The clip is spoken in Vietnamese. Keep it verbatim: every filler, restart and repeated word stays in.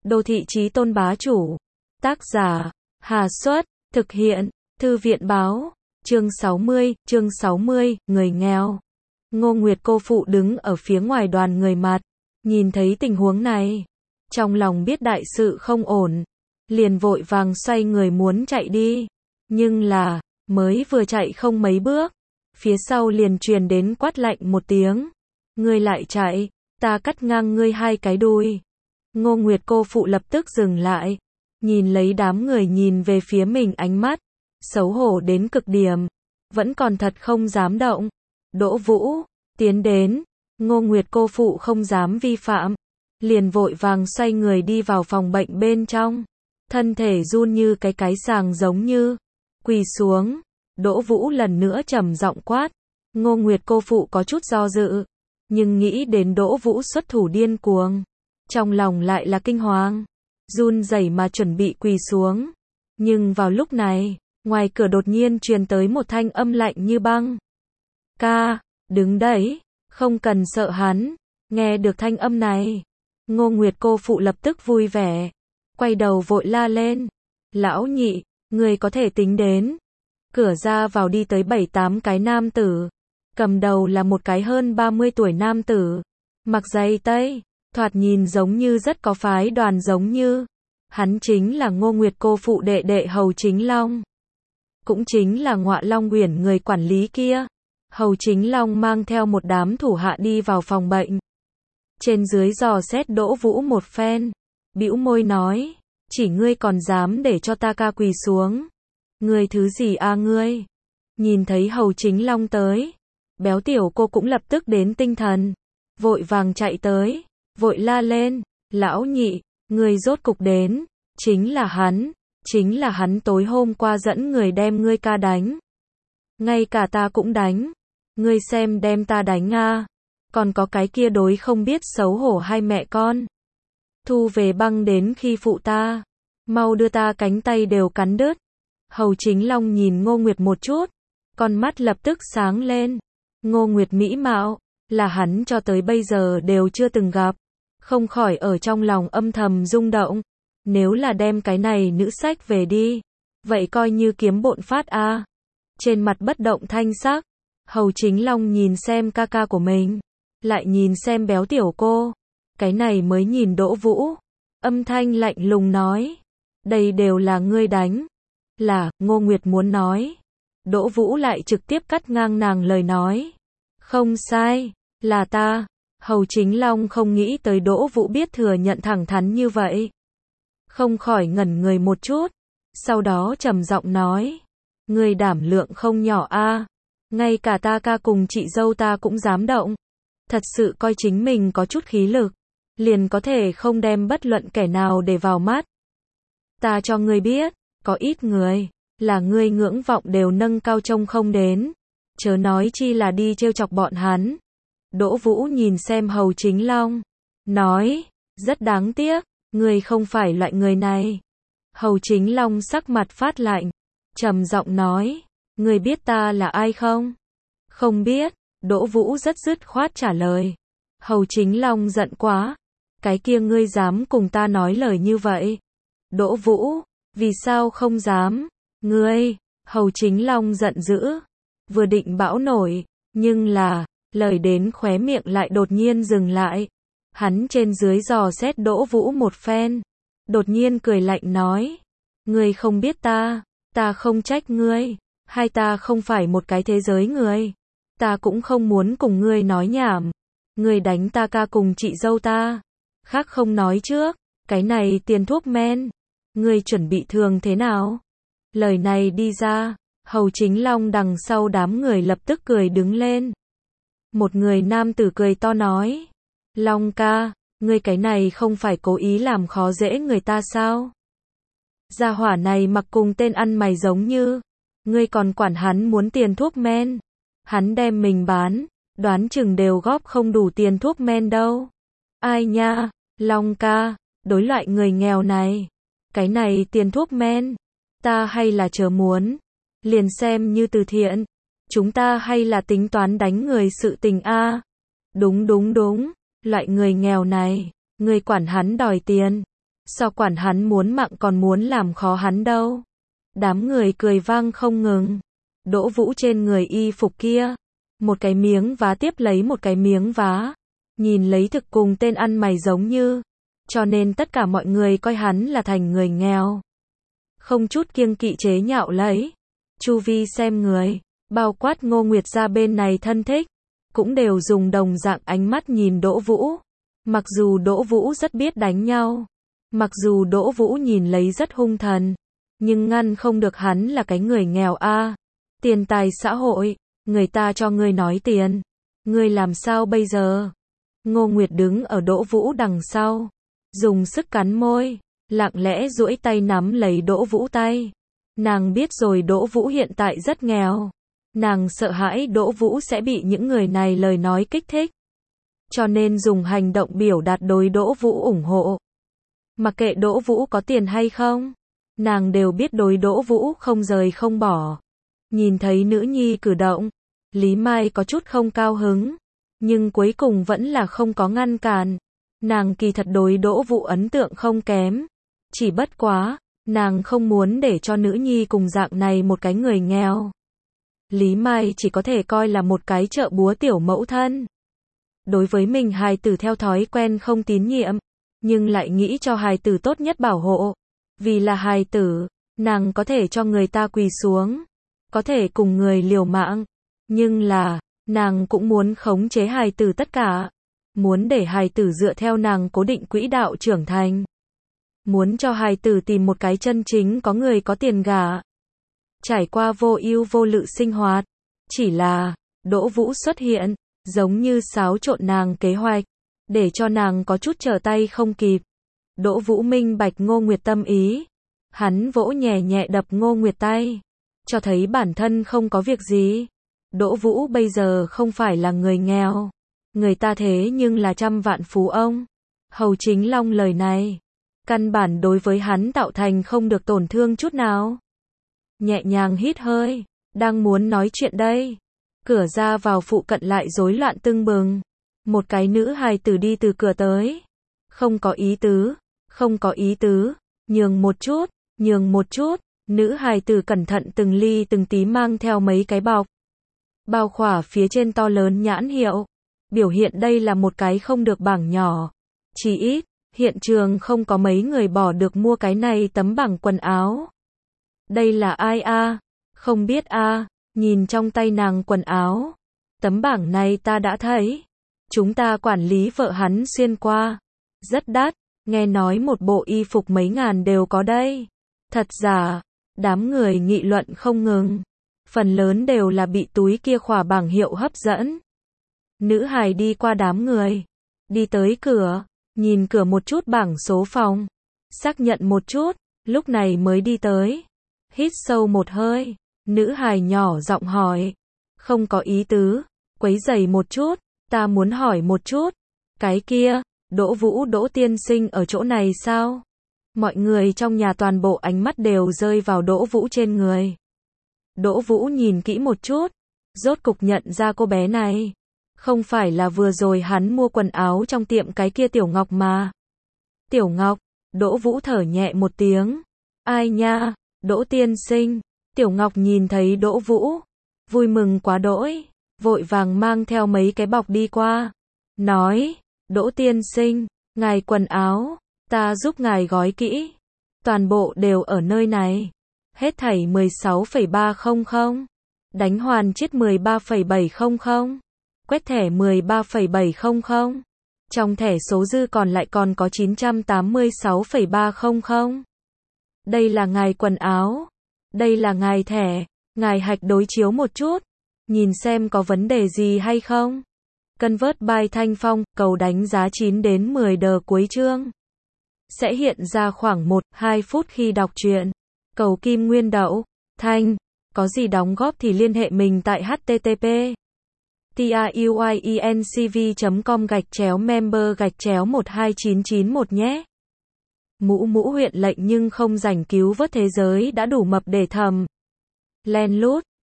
Đô thị chí tôn bá chủ. Tác giả, Hà Xuất, thực hiện, Thư viện báo, chương sáu mươi, chương sáu mươi, người nghèo. Ngô Nguyệt cô phụ đứng ở phía ngoài đoàn người mặt, nhìn thấy tình huống này, trong lòng biết đại sự không ổn, liền vội vàng xoay người muốn chạy đi, nhưng là, mới vừa chạy không mấy bước, phía sau liền truyền đến quát lạnh một tiếng, ngươi lại chạy, ta cắt ngang ngươi hai cái đuôi. Ngô Nguyệt cô phụ lập tức dừng lại, nhìn lấy đám người nhìn về phía mình ánh mắt, xấu hổ đến cực điểm, vẫn còn thật không dám động. Đỗ Vũ, tiến đến, Ngô Nguyệt cô phụ không dám vi phạm, liền vội vàng xoay người đi vào phòng bệnh bên trong, thân thể run như cái cái sàng giống như, quỳ xuống. Đỗ Vũ lần nữa trầm giọng quát, Ngô Nguyệt cô phụ có chút do dự, nhưng nghĩ đến Đỗ Vũ xuất thủ điên cuồng, trong lòng lại là kinh hoàng, run rẩy mà chuẩn bị quỳ xuống. Nhưng vào lúc này, ngoài cửa đột nhiên truyền tới một thanh âm lạnh như băng. Ca, đứng đấy, không cần sợ hắn. Nghe được thanh âm này, Ngô Nguyệt cô phụ lập tức vui vẻ, quay đầu vội la lên. Lão nhị, người có thể tính đến. Cửa ra vào đi tới bảy tám cái nam tử, cầm đầu là một cái hơn ba mươi tuổi nam tử, mặc giày tây, thoạt nhìn giống như rất có phái đoàn giống như. Hắn chính là Ngô Nguyệt cô phụ đệ đệ Hầu Chính Long, cũng chính là Ngọa Long Uyển người quản lý kia. Hầu Chính Long mang theo một đám thủ hạ đi vào phòng bệnh, trên dưới dò xét Đỗ Vũ một phen, bĩu môi nói, chỉ ngươi còn dám để cho ta ca quỳ xuống, ngươi thứ gì a ngươi? Nhìn thấy Hầu Chính Long tới, béo tiểu cô cũng lập tức đến tinh thần, vội vàng chạy tới, vội la lên, lão nhị, ngươi rốt cục đến, chính là hắn, chính là hắn tối hôm qua dẫn người đem ngươi ca đánh, ngay cả ta cũng đánh, ngươi xem đem ta đánh a, còn có cái kia đối không biết xấu hổ hai mẹ con, thu về băng đến khi phụ ta, mau đưa ta cánh tay đều cắn đứt. Hầu Chính Long nhìn Ngô Nguyệt một chút, con mắt lập tức sáng lên. Ngô Nguyệt mỹ mạo, là hắn cho tới bây giờ đều chưa từng gặp, không khỏi ở trong lòng âm thầm rung động. Nếu là đem cái này nữ sách về đi, vậy coi như kiếm bộn phát a. À. Trên mặt bất động thanh sắc, Hầu Chính Long nhìn xem ca ca của mình, lại nhìn xem béo tiểu cô, cái này mới nhìn Đỗ Vũ, âm thanh lạnh lùng nói, đây đều là ngươi đánh. Là, Ngô Nguyệt muốn nói, Đỗ Vũ lại trực tiếp cắt ngang nàng lời nói, không sai, là ta. Hầu Chính Long không nghĩ tới Đỗ Vũ biết thừa nhận thẳng thắn như vậy, không khỏi ngẩn người một chút, sau đó trầm giọng nói, ngươi đảm lượng không nhỏ a, à. Ngay cả ta ca cùng chị dâu ta cũng dám động, thật sự coi chính mình có chút khí lực, liền có thể không đem bất luận kẻ nào để vào mắt. Ta cho ngươi biết, có ít người, là ngươi ngưỡng vọng đều nâng cao trông không đến, chớ nói chi là đi trêu chọc bọn hắn. Đỗ Vũ nhìn xem Hầu Chính Long, nói, rất đáng tiếc, ngươi không phải loại người này. Hầu Chính Long sắc mặt phát lạnh, trầm giọng nói, ngươi biết ta là ai không? Không biết. Đỗ Vũ rất dứt khoát trả lời. Hầu Chính Long giận quá, cái kia ngươi dám cùng ta nói lời như vậy? Đỗ Vũ, vì sao không dám? Ngươi, Hầu Chính Long giận dữ, vừa định bão nổi, nhưng là, lời đến khóe miệng lại đột nhiên dừng lại. Hắn trên dưới dò xét Đỗ Vũ một phen, đột nhiên cười lạnh nói, ngươi không biết ta, ta không trách ngươi, hai ta không phải một cái thế giới người, ta cũng không muốn cùng ngươi nói nhảm, ngươi đánh ta ca cùng chị dâu ta, khác không nói trước, cái này tiền thuốc men, ngươi chuẩn bị thường thế nào? Lời này đi ra, Hầu Chính Long đằng sau đám người lập tức cười đứng lên. Một người nam tử cười to nói, Long ca, ngươi cái này không phải cố ý làm khó dễ người ta sao? Gia hỏa này mặc cùng tên ăn mày giống như, ngươi còn quản hắn muốn tiền thuốc men, hắn đem mình bán, đoán chừng đều góp không đủ tiền thuốc men đâu. Ai nha, Long ca, đối loại người nghèo này, cái này tiền thuốc men, ta hay là chớ muốn, liền xem như từ thiện, chúng ta hay là tính toán đánh người sự tình a. À. Đúng đúng đúng, loại người nghèo này, người quản hắn đòi tiền, Sao quản hắn muốn mạng còn muốn làm khó hắn đâu. Đám người cười vang không ngừng. Đỗ Vũ trên người y phục kia, một cái miếng vá tiếp lấy một cái miếng vá, nhìn lấy thực cùng tên ăn mày giống như, cho nên tất cả mọi người coi hắn là thành người nghèo. Không chút kiêng kỵ chế nhạo lấy. Chu vi xem người, bao quát Ngô Nguyệt gia bên này thân thích, cũng đều dùng đồng dạng ánh mắt nhìn Đỗ Vũ. Mặc dù Đỗ Vũ rất biết đánh nhau, mặc dù Đỗ Vũ nhìn lấy rất hung thần, nhưng ngăn không được hắn là cái người nghèo a. Tiền tài xã hội, người ta cho ngươi nói tiền, ngươi làm sao bây giờ? Ngô Nguyệt đứng ở Đỗ Vũ đằng sau, dùng sức cắn môi, lặng lẽ duỗi tay nắm lấy Đỗ Vũ tay. Nàng biết rồi Đỗ Vũ hiện tại rất nghèo, nàng sợ hãi Đỗ Vũ sẽ bị những người này lời nói kích thích, cho nên dùng hành động biểu đạt đối Đỗ Vũ ủng hộ. Mặc kệ Đỗ Vũ có tiền hay không, nàng đều biết đối Đỗ Vũ không rời không bỏ. Nhìn thấy nữ nhi cử động, Lý Mai có chút không cao hứng, nhưng cuối cùng vẫn là không có ngăn cản. Nàng kỳ thật đối Đỗ Vũ ấn tượng không kém, chỉ bất quá, nàng không muốn để cho nữ nhi cùng dạng này một cái người nghèo. Lý Mai chỉ có thể coi là một cái trợ búa tiểu mẫu thân. Đối với mình hài tử theo thói quen không tín nhiệm, nhưng lại nghĩ cho hài tử tốt nhất bảo hộ. Vì là hài tử, nàng có thể cho người ta quỳ xuống, có thể cùng người liều mạng, nhưng là, nàng cũng muốn khống chế hài tử tất cả. Muốn để hài tử dựa theo nàng cố định quỹ đạo trưởng thành. Muốn cho hài tử tìm một cái chân chính có người có tiền gả. Trải qua vô ưu vô lự sinh hoạt. Chỉ là, Đỗ Vũ xuất hiện, giống như xáo trộn nàng kế hoạch, để cho nàng có chút trở tay không kịp. Đỗ Vũ minh bạch Ngô Nguyệt tâm ý. Hắn vỗ nhẹ nhẹ đập Ngô Nguyệt tay, cho thấy bản thân không có việc gì. Đỗ Vũ bây giờ không phải là người nghèo. Người ta thế nhưng là trăm vạn phú ông. Hầu Chính Long lời này, căn bản đối với hắn tạo thành không được tổn thương chút nào. Nhẹ nhàng hít hơi, đang muốn nói chuyện đây. Cửa ra vào phụ cận lại rối loạn tưng bừng. Một cái nữ hài tử đi từ cửa tới. Không có ý tứ, không có ý tứ, nhường một chút, nhường một chút. Nữ hài tử cẩn thận từng ly từng tí mang theo mấy cái bọc. Bao khỏa phía trên to lớn nhãn hiệu. Biểu hiện đây là một cái không được bảng nhỏ. Chỉ ít, hiện trường không có mấy người bỏ được mua cái này tấm bảng quần áo. Đây là ai a? Không biết a. Nhìn trong tay nàng quần áo. Tấm bảng này ta đã thấy. Chúng ta quản lý vợ hắn xuyên qua. Rất đắt, nghe nói một bộ y phục mấy ngàn đều có đây. Thật giả, đám người nghị luận không ngừng. Phần lớn đều là bị túi kia khỏa bảng hiệu hấp dẫn. Nữ hài đi qua đám người, đi tới cửa, nhìn cửa một chút bảng số phòng, xác nhận một chút, lúc này mới đi tới. Hít sâu một hơi, nữ hài nhỏ giọng hỏi, không có ý tứ, quấy rầy một chút, ta muốn hỏi một chút, cái kia, Đỗ Vũ Đỗ tiên sinh ở chỗ này sao? Mọi người trong nhà toàn bộ ánh mắt đều rơi vào Đỗ Vũ trên người. Đỗ Vũ nhìn kỹ một chút, rốt cục nhận ra cô bé này. Không phải là vừa rồi hắn mua quần áo trong tiệm cái kia Tiểu Ngọc mà. Tiểu Ngọc, Đỗ Vũ thở nhẹ một tiếng. Ai nha, Đỗ tiên sinh. Tiểu Ngọc nhìn thấy Đỗ Vũ, vui mừng quá đỗi, vội vàng mang theo mấy cái bọc đi qua. Nói, Đỗ tiên sinh, ngài quần áo, ta giúp ngài gói kỹ. Toàn bộ đều ở nơi này. Hết thảy mười sáu phẩy ba không. Đánh hoàn chết mười ba phẩy bảy không. Quét thẻ mười ba phẩy bảy không không. Trong thẻ số dư còn lại còn có chín trăm tám mươi sáu phẩy ba không. Đây là ngài quần áo. Đây là ngài thẻ. Ngài hạch đối chiếu một chút. Nhìn xem có vấn đề gì hay không. Convert by Thanh Phong, cầu đánh giá chín đến mười đờ cuối chương. Sẽ hiện ra khoảng một đến hai phút khi đọc truyện. Cầu Kim Nguyên Đậu. Thanh. Có gì đóng góp thì liên hệ mình tại h t t p truyencv chấm com gạch chéo member gạch chéo một hai chín chín một nhé. Mũ mũ huyện lệnh nhưng không rảnh cứu vớt thế giới đã đủ mập để thầm. Len lút,